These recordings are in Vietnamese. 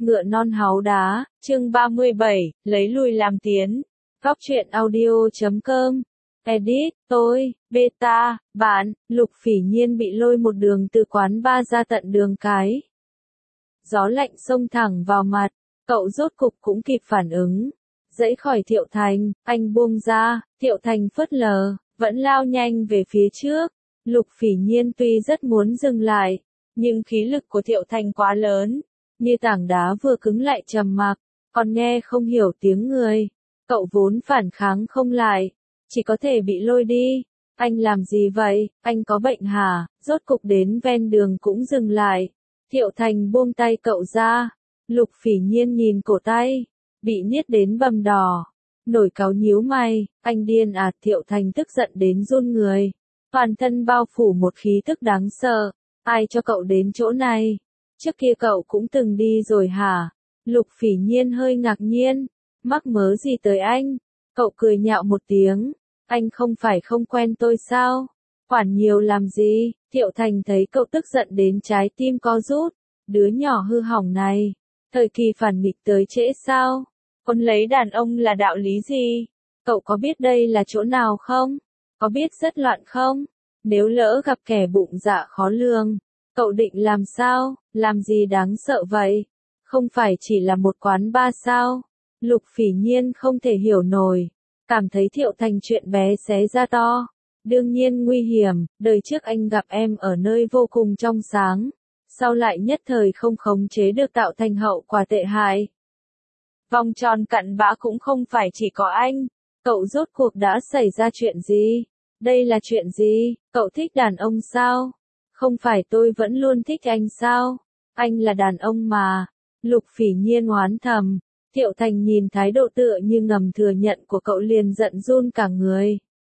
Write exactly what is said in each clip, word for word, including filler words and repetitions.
Ngựa non háu đá, chương ba mươi bảy, lấy lùi làm tiến. Góc truyện audio chấm com. Edit, tôi, beta, bạn, Lục Phỉ Nhiên bị lôi một đường từ quán bar ra tận đường cái. Gió lạnh xông thẳng vào mặt, cậu rốt cục cũng kịp phản ứng. Dẫy khỏi Thiệu Thành, anh buông ra, Thiệu Thành phớt lờ, vẫn lao nhanh về phía trước. Lục Phỉ Nhiên tuy rất muốn dừng lại, nhưng khí lực của Thiệu Thành quá lớn, như tảng đá vừa cứng lại trầm mặc, còn nghe không hiểu tiếng người. Cậu vốn phản kháng không lại, chỉ có thể bị lôi đi. Anh làm gì vậy, anh có bệnh hả? Rốt cục đến ven đường cũng dừng lại. Thiệu Thành buông tay cậu ra. Lục Phỉ Nhiên nhìn cổ tay, bị niết đến bầm đỏ. Nổi cáu nhíu mày, anh điên à? Thiệu Thành tức giận đến run người. Toàn thân bao phủ một khí tức đáng sợ. Ai cho cậu đến chỗ này? Trước kia cậu cũng từng đi rồi hả? Lục Phỉ Nhiên hơi ngạc nhiên. Mắc mớ gì tới anh? Cậu cười nhạo một tiếng. Anh không phải không quen tôi sao? Quản nhiều làm gì? Thiệu Thành thấy cậu tức giận đến trái tim co rút. Đứa nhỏ hư hỏng này. Thời kỳ phản nghịch tới trễ sao? Còn lấy đàn ông là đạo lý gì? Cậu có biết đây là chỗ nào không? Có biết rất loạn không? Nếu lỡ gặp kẻ bụng dạ khó lường, cậu định làm sao? Làm gì đáng sợ vậy? Không phải chỉ là một quán bar sao? Lục Phỉ Nhiên không thể hiểu nổi, cảm thấy Thiệu Thành chuyện bé xé ra to. Đương nhiên nguy hiểm, đời trước anh gặp em ở nơi vô cùng trong sáng, sau lại nhất thời không khống chế được tạo thành hậu quả tệ hại. Vòng tròn cặn bã cũng không phải chỉ có anh, cậu rốt cuộc đã xảy ra chuyện gì? Đây là chuyện gì? Cậu thích đàn ông sao? Không phải tôi vẫn luôn thích anh sao? Anh là đàn ông mà. Lục Phỉ Nhiên oán thầm. Thiệu Thành nhìn thái độ tựa như ngầm thừa nhận của cậu liền giận run cả người.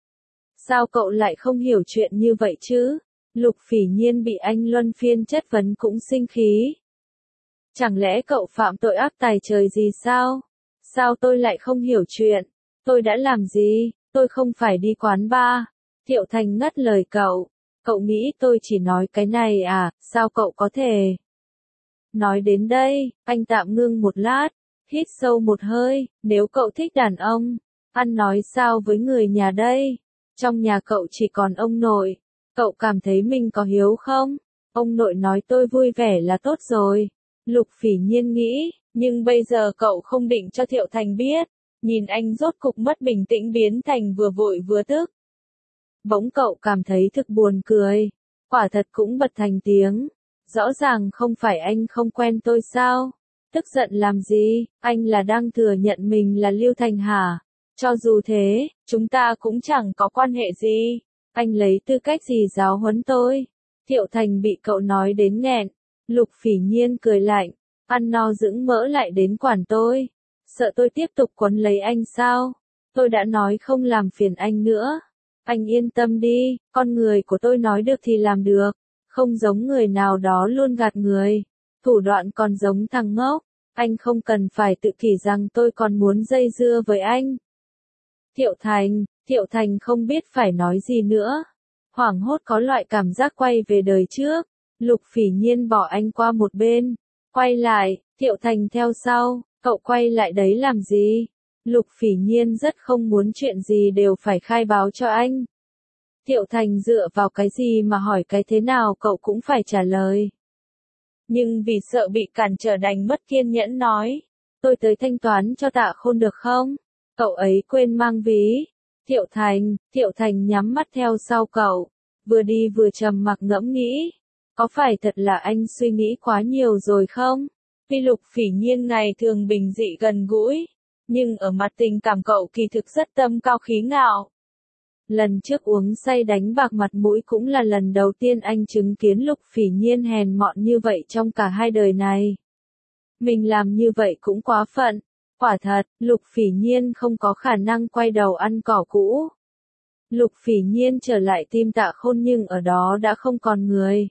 Sao cậu lại không hiểu chuyện như vậy chứ? Lục Phỉ Nhiên bị anh luân phiên chất vấn cũng sinh khí. Chẳng lẽ cậu phạm tội ác tài trời gì sao? Sao tôi lại không hiểu chuyện? Tôi đã làm gì? Tôi không phải đi quán bar. Thiệu Thành ngắt lời cậu. Cậu nghĩ tôi chỉ nói cái này à? Sao cậu có thể? Nói đến đây, anh tạm ngưng một lát. Hít sâu một hơi, nếu cậu thích đàn ông, ăn nói sao với người nhà đây? Trong nhà cậu chỉ còn ông nội, cậu cảm thấy mình có hiếu không? Ông nội nói tôi vui vẻ là tốt rồi. Lục Phỉ Nhiên nghĩ, nhưng bây giờ cậu không định cho Thiệu Thành biết. Nhìn anh rốt cục mất bình tĩnh biến thành vừa vội vừa tức. Bỗng cậu cảm thấy thực buồn cười, quả thật cũng bật thành tiếng. Rõ ràng không phải anh không quen tôi sao? Tức giận làm gì? Anh là đang thừa nhận mình là Lưu Thành hả? Cho dù thế, chúng ta cũng chẳng có quan hệ gì. Anh lấy tư cách gì giáo huấn tôi? Thiệu Thành bị cậu nói đến nghẹn. Lục Phỉ Nhiên cười lạnh. Ăn no dưỡng mỡ lại đến quản tôi. Sợ tôi tiếp tục quấn lấy anh sao? Tôi đã nói không làm phiền anh nữa. Anh yên tâm đi, con người của tôi nói được thì làm được. Không giống người nào đó luôn gạt người. Thủ đoạn còn giống thằng ngốc. Anh không cần phải tự kỷ rằng tôi còn muốn dây dưa với anh. Thiệu Thành, Thiệu Thành không biết phải nói gì nữa. Hoảng hốt có loại cảm giác quay về đời trước. Lục Phỉ Nhiên bỏ anh qua một bên. Quay lại, Thiệu Thành theo sau. Cậu quay lại đấy làm gì? Lục Phỉ Nhiên rất không muốn chuyện gì đều phải khai báo cho anh. Thiệu Thành dựa vào cái gì mà hỏi cái thế nào cậu cũng phải trả lời. Nhưng vì sợ bị cản trở đành mất kiên nhẫn nói. Tôi tới thanh toán cho Tạ Khôn được không? Cậu ấy quên mang ví. Thiệu Thành, Thiệu Thành nhắm mắt theo sau cậu. Vừa đi vừa trầm mặc ngẫm nghĩ. Có phải thật là anh suy nghĩ quá nhiều rồi không? Vì Lục Phỉ Nhiên ngày thường bình dị gần gũi. Nhưng ở mặt tình cảm cậu kỳ thực rất tâm cao khí ngạo. Lần trước uống say đánh bạc mặt mũi cũng là lần đầu tiên anh chứng kiến Lục Phỉ Nhiên hèn mọn như vậy trong cả hai đời này. Mình làm như vậy cũng quá phận. Quả thật, Lục Phỉ Nhiên không có khả năng quay đầu ăn cỏ cũ. Lục Phỉ Nhiên trở lại tìm Tạ Khôn nhưng ở đó đã không còn người.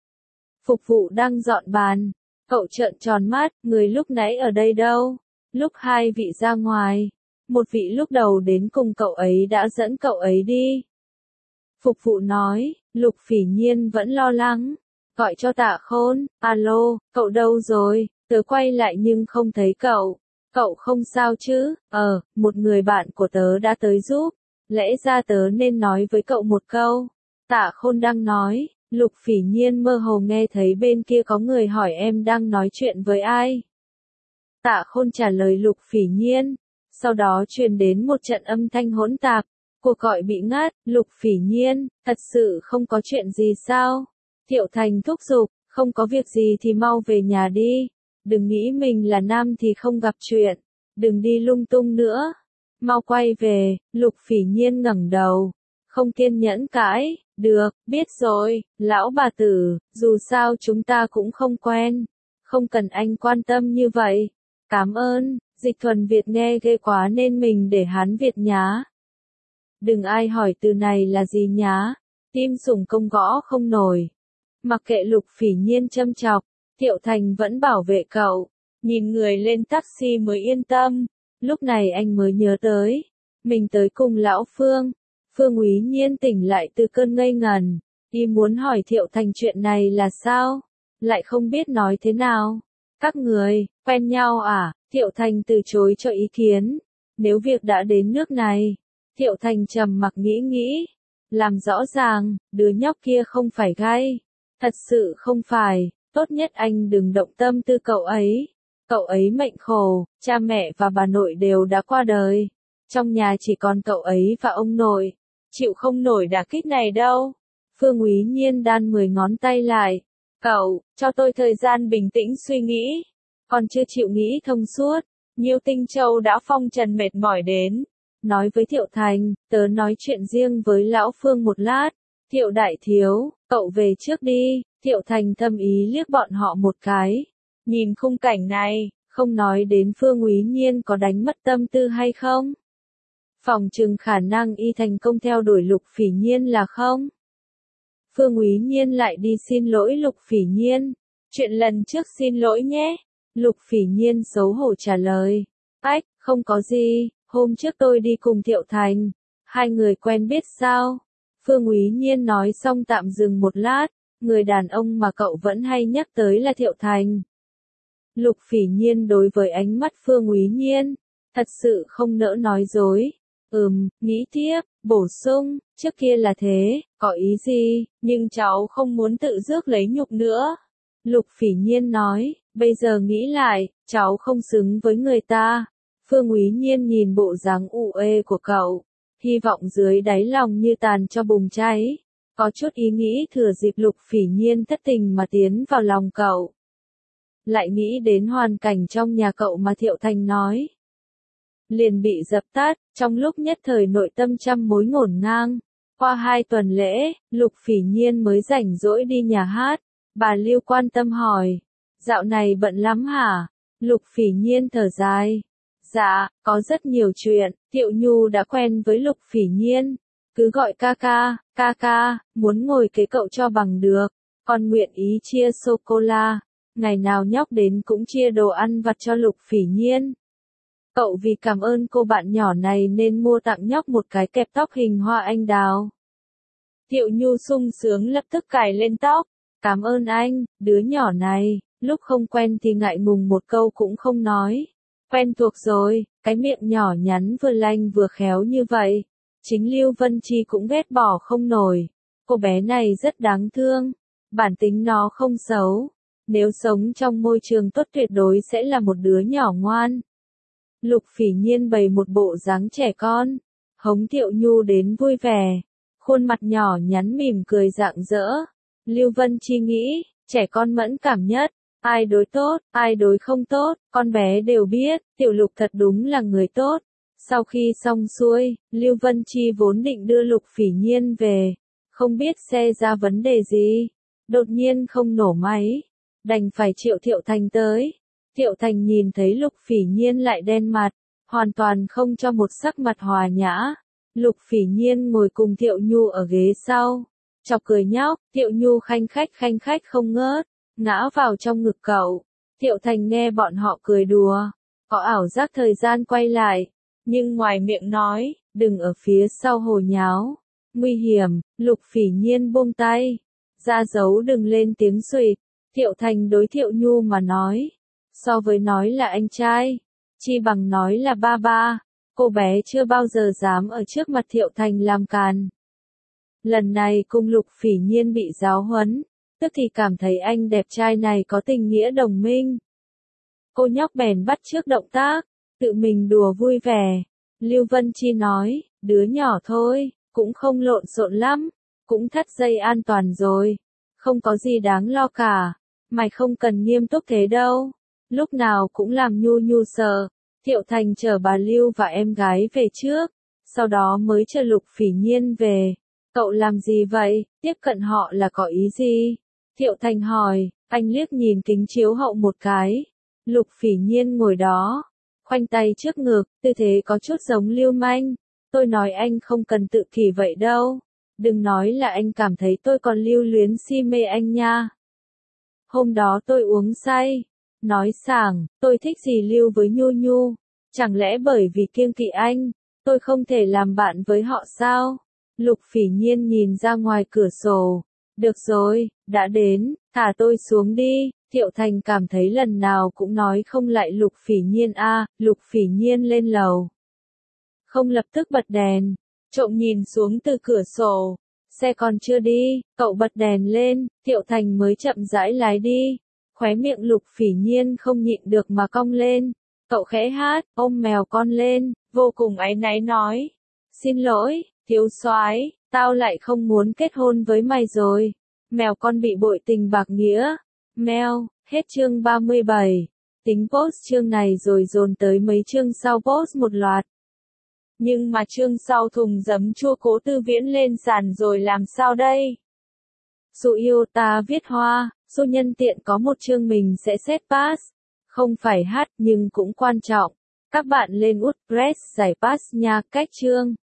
Phục vụ đang dọn bàn. Cậu trợn tròn mắt, người lúc nãy ở đây đâu? Lúc hai vị ra ngoài. Một vị lúc đầu đến cùng cậu ấy đã dẫn cậu ấy đi. Phục vụ nói, Lục Phỉ Nhiên vẫn lo lắng. Gọi cho Tạ Khôn, alo, cậu đâu rồi? Tớ quay lại nhưng không thấy cậu. Cậu không sao chứ? Ờ, một người bạn của tớ đã tới giúp. Lẽ ra tớ nên nói với cậu một câu. Tạ Khôn đang nói, Lục Phỉ Nhiên mơ hồ nghe thấy bên kia có người hỏi em đang nói chuyện với ai. Tạ Khôn trả lời Lục Phỉ Nhiên. Sau đó truyền đến một trận âm thanh hỗn tạp. Cuộc gọi bị ngắt. Lục Phỉ Nhiên, thật sự không có chuyện gì sao? Thiệu Thành thúc giục, không có việc gì thì mau về nhà đi. Đừng nghĩ mình là nam thì không gặp chuyện. Đừng đi lung tung nữa. Mau quay về. Lục Phỉ Nhiên ngẩng đầu. Không kiên nhẫn cãi. Được, biết rồi, lão bà tử, dù sao chúng ta cũng không quen. Không cần anh quan tâm như vậy. Cảm ơn, Dịch thuần Việt nghe ghê quá nên mình để Hán Việt nhá. Đừng ai hỏi từ này là gì nhá. Tim sủng công gõ không nổi. Mặc kệ Lục Phỉ Nhiên châm chọc, Thiệu Thành vẫn bảo vệ cậu. Nhìn người lên taxi mới yên tâm. Lúc này anh mới nhớ tới. Mình tới cùng lão Phương. Phương Úy Nhiên tỉnh lại từ cơn ngây ngần. Y muốn hỏi Thiệu Thành chuyện này là sao? Lại không biết nói thế nào. Các người, quen nhau à? Thiệu Thành từ chối cho ý kiến. Nếu việc đã đến nước này. Thiệu Thành trầm mặc nghĩ nghĩ. Làm rõ ràng, đứa nhóc kia không phải gay. Thật sự không phải. Tốt nhất anh đừng động tâm tư cậu ấy. Cậu ấy mệnh khổ, cha mẹ và bà nội đều đã qua đời. Trong nhà chỉ còn cậu ấy và ông nội. Chịu không nổi đả kích này đâu. Phương Úy Nhiên đan mười ngón tay lại. Cậu, cho tôi thời gian bình tĩnh suy nghĩ. Còn chưa chịu nghĩ thông suốt. Nhiêu Tinh Châu đã phong trần mệt mỏi đến. Nói với Thiệu Thành, tớ nói chuyện riêng với lão Phương một lát. Thiệu đại thiếu, cậu về trước đi. Thiệu Thành thâm ý liếc bọn họ một cái. Nhìn khung cảnh này, không nói đến Phương Úy Nhiên có đánh mất tâm tư hay không. Phòng trừng khả năng y thành công theo đuổi Lục Phỉ Nhiên là không. Phương Úy Nhiên lại đi xin lỗi Lục Phỉ Nhiên. Chuyện lần trước xin lỗi nhé. Lục Phỉ Nhiên xấu hổ trả lời. Ách, không có gì, hôm trước tôi đi cùng Thiệu Thành. Hai người quen biết sao? Phương Úy Nhiên nói xong tạm dừng một lát. Người đàn ông mà cậu vẫn hay nhắc tới là Thiệu Thành. Lục Phỉ Nhiên đối với ánh mắt Phương Úy Nhiên. Thật sự không nỡ nói dối. Ừm, nghĩ tiếp, bổ sung, trước kia là thế, có ý gì, nhưng cháu không muốn tự rước lấy nhục nữa. Lục Phỉ Nhiên nói, bây giờ nghĩ lại, cháu không xứng với người ta. Phương Úy Nhiên nhìn bộ dáng u ê của cậu, hy vọng dưới đáy lòng như tàn cho bùng cháy. Có chút ý nghĩ thừa dịp Lục Phỉ Nhiên thất tình mà tiến vào lòng cậu. Lại nghĩ đến hoàn cảnh trong nhà cậu mà Thiệu Thành nói. Liền bị dập tắt, trong lúc nhất thời nội tâm trăm mối ngổn ngang. Qua hai tuần lễ, Lục Phỉ Nhiên mới rảnh rỗi đi nhà hát. Bà Lưu quan tâm hỏi, dạo này bận lắm hả? Lục Phỉ Nhiên thở dài. Dạ, có rất nhiều chuyện, Thiệu Nhu đã quen với Lục Phỉ Nhiên. Cứ gọi ca ca, ca ca, muốn ngồi kế cậu cho bằng được. Còn nguyện ý chia sô-cô-la. Ngày nào nhóc đến cũng chia đồ ăn vặt cho Lục Phỉ Nhiên. Cậu vì cảm ơn cô bạn nhỏ này nên mua tặng nhóc một cái kẹp tóc hình hoa anh đào. Thiệu Nhu sung sướng lập tức cài lên tóc. Cảm ơn anh, đứa nhỏ này, lúc không quen thì ngại ngùng một câu cũng không nói. Quen thuộc rồi, cái miệng nhỏ nhắn vừa lanh vừa khéo như vậy. Chính Lưu Vân Chi cũng ghét bỏ không nổi. Cô bé này rất đáng thương. Bản tính nó không xấu. Nếu sống trong môi trường tốt tuyệt đối sẽ là một đứa nhỏ ngoan. Lục Phỉ Nhiên bày một bộ dáng trẻ con. Hống Thiệu Nhu đến vui vẻ. Khuôn mặt nhỏ nhắn mỉm cười rạng rỡ. Lưu Vân Chi nghĩ, trẻ con mẫn cảm nhất. Ai đối tốt, ai đối không tốt, con bé đều biết, Tiểu Lục thật đúng là người tốt. Sau khi xong xuôi, Lưu Vân Chi vốn định đưa Lục Phỉ Nhiên về. Không biết xe ra vấn đề gì. Đột nhiên không nổ máy. Đành phải triệu Thiệu Thành tới. Thiệu Thành nhìn thấy Lục Phỉ Nhiên lại đen mặt. Hoàn toàn không cho một sắc mặt hòa nhã. Lục Phỉ Nhiên ngồi cùng Thiệu Nhu ở ghế sau. Chọc cười nhóc, Thiệu Nhu khanh khách khanh khách không ngớt. Ngã vào trong ngực cậu. Thiệu Thành nghe bọn họ cười đùa. Có ảo giác thời gian quay lại. Nhưng ngoài miệng nói, đừng ở phía sau hồ nháo. Nguy hiểm, Lục Phỉ Nhiên buông tay. Ra dấu đừng lên tiếng xuỵt. Thiệu Thành đối Thiệu Nhu mà nói. So với nói là anh trai, chi bằng nói là ba ba, cô bé chưa bao giờ dám ở trước mặt Thiệu Thành làm càn. Lần này cùng Lục Phỉ Nhiên bị giáo huấn, tức thì cảm thấy anh đẹp trai này có tình nghĩa đồng minh. Cô nhóc bèn bắt chước động tác, tự mình đùa vui vẻ. Lưu Vân Chi nói, đứa nhỏ thôi, cũng không lộn xộn lắm, cũng thắt dây an toàn rồi, không có gì đáng lo cả, mày không cần nghiêm túc thế đâu, lúc nào cũng làm nhu nhu sợ. Thiệu Thành chở bà Lưu và em gái về trước, sau đó mới chờ Lục Phỉ Nhiên về. Cậu làm gì vậy, tiếp cận họ là có ý gì? Thiệu Thành hỏi, anh liếc nhìn kính chiếu hậu một cái. Lục Phỉ Nhiên ngồi đó, khoanh tay trước ngực, tư thế có chút giống lưu manh. Tôi nói anh không cần tự kỷ vậy đâu. Đừng nói là anh cảm thấy tôi còn lưu luyến si mê anh nha. Hôm đó tôi uống say. Nói sảng, tôi thích gì lưu với Nhu Nhu. Chẳng lẽ bởi vì kiêng kỵ anh, tôi không thể làm bạn với họ sao? Lục Phỉ Nhiên nhìn ra ngoài cửa sổ. Được rồi, đã đến, thả tôi xuống đi. Thiệu Thành cảm thấy lần nào cũng nói không lại Lục Phỉ Nhiên a. À, Lục Phỉ Nhiên lên lầu. Không lập tức bật đèn, trộm nhìn xuống từ cửa sổ. Xe còn chưa đi, cậu bật đèn lên, Thiệu Thành mới chậm rãi lái đi. Khóe miệng Lục Phỉ Nhiên không nhịn được mà cong lên. Cậu khẽ hát, ôm mèo con lên, vô cùng áy náy nói. Xin lỗi, thiếu soái, tao lại không muốn kết hôn với mày rồi. Mèo con bị bội tình bạc nghĩa. Mèo, hết chương ba mươi bảy. Tính post chương này rồi dồn tới mấy chương sau post một loạt. Nhưng mà chương sau thùng giấm chua Cố Tư Viễn lên sàn rồi làm sao đây? Dù yêu ta viết hoa, dù nhân tiện có một chương mình sẽ set pass. Không phải hát nhưng cũng quan trọng. Các bạn lên WordPress giải pass nha, cách chương.